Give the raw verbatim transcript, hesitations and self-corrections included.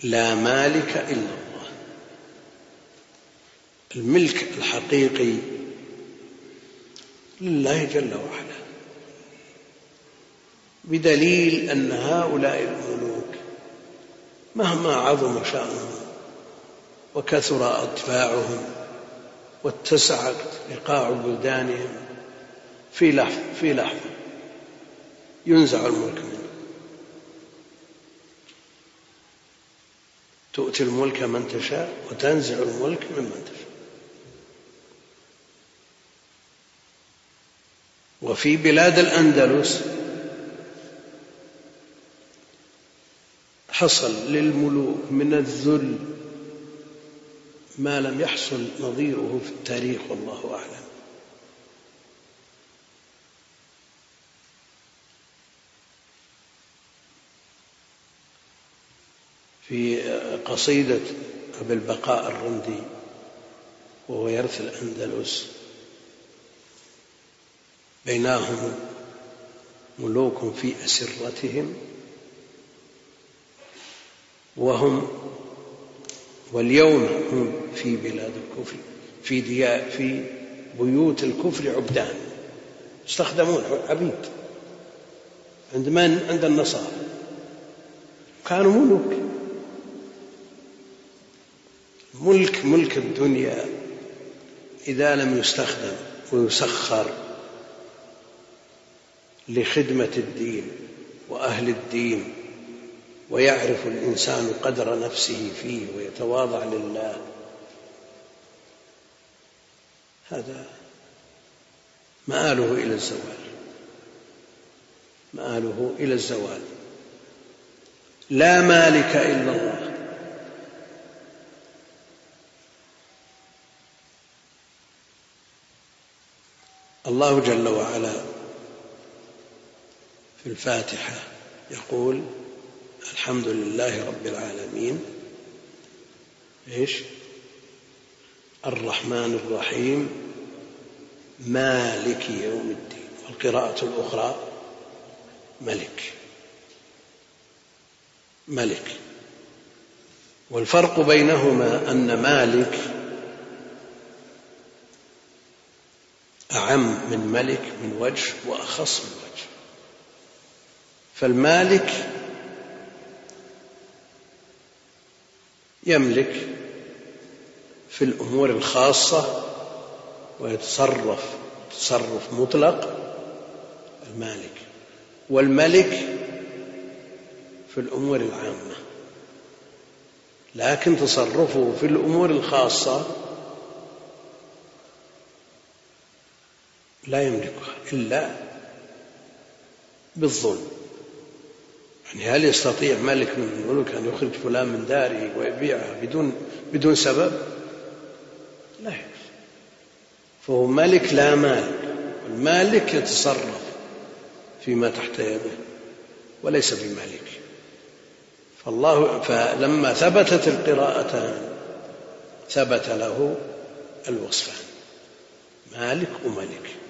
لا مالك إلا الله. الملك الحقيقي لله جل وعلا، بدليل أن هؤلاء الملوك مهما عظم شأنهم وكثر أتباعهم واتسعت بقاع بلدانهم في لحظة في لحظة ينزع الملك منه. تؤتي الملك من تشاء وتنزع الملك ممن تشاء. وفي بلاد الأندلس حصل للملوك من الذل ما لم يحصل نظيره في التاريخ والله أعلم. في قصيدة أبي البقاء الرندي وهو يرث الأندلس: بينهم ملوك في أسرتهم وهم واليوم هم في بلاد الكفر في ديار في بيوت الكفر عبدان، يستخدمون عبيد عند من؟ عند النصارى. كانوا ملوك. ملك ملك الدنيا إذا لم يستخدم ويسخر لخدمة الدين وأهل الدين ويعرف الإنسان قدر نفسه فيه ويتواضع لله، هذا مآله إلى الزوال، مآله إلى الزوال. لا مالك إلا الله. الله جل وعلا في الفاتحة يقول: الحمد لله رب العالمين إيش؟ الرحمن الرحيم مالك يوم الدين. والقراءة الأخرى ملك ملك. والفرق بينهما أن مالك أعم من ملك من وجه وأخص من وجه. فالمالك يملك في الأمور الخاصة ويتصرف تصرف مطلق المالك، والملك في الأمور العامة، لكن تصرفه في الأمور الخاصة لا يملكها إلا بالظلم. يعني هل يستطيع ملك من الملوك أن يخرج فلان من داره ويبيعها بدون بدون سبب؟ لا يملك. فهو ملك لا مالك. المالك يتصرف فيما تحت يده وليس بمالك. فالله فلما ثبتت القراءتان ثبت له الوصفان: مالك وملك.